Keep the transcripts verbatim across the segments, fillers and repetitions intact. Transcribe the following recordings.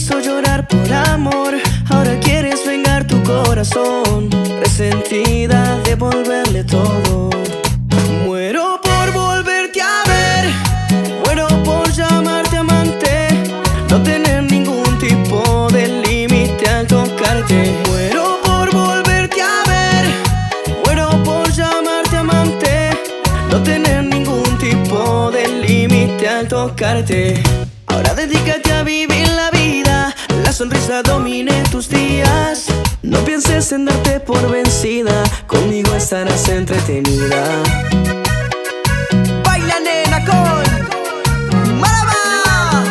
hizo llorar por amor, ahora quieres vengar tu corazón. Resentida, devolverle todo. Muero por volverte a ver, muero por llamarte amante, no tener ningún tipo de límite al tocarte. Muero por volverte a ver, muero por llamarte amante, no tener ningún tipo de límite al tocarte. Ahora dedícate a vivir la vida, la sonrisa domine tus días. No pienses en darte por vencida, conmigo estarás entretenida. Baila nena con Marama.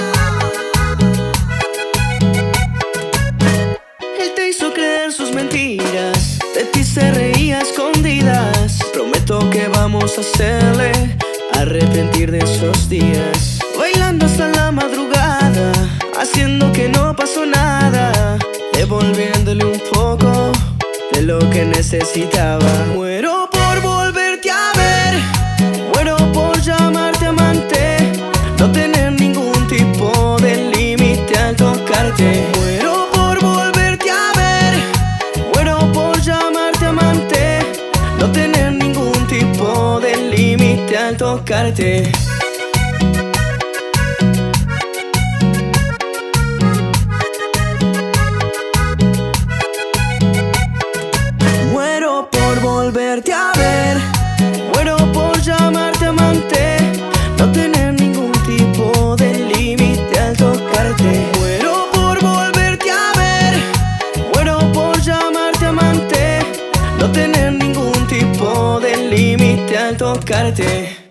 Él te hizo creer sus mentiras, de ti se reía a escondidas. Prometo que vamos a hacerle arrepentir de esos días. Bailando hasta la madrugada, haciendo que no pasó nada, devolviéndole un poco de lo que necesitaba. Muero por volverte a ver, muero por llamarte amante, no tener ningún tipo de límite al tocarte. Muero por volverte a ver, muero por llamarte amante, no tener ningún tipo de límite al tocarte. Volverte a ver, muero por llamarte amante, no tener ningún tipo de límite al tocarte. Muero por volverte a ver, muero por llamarte amante, no tener ningún tipo de límite al tocarte.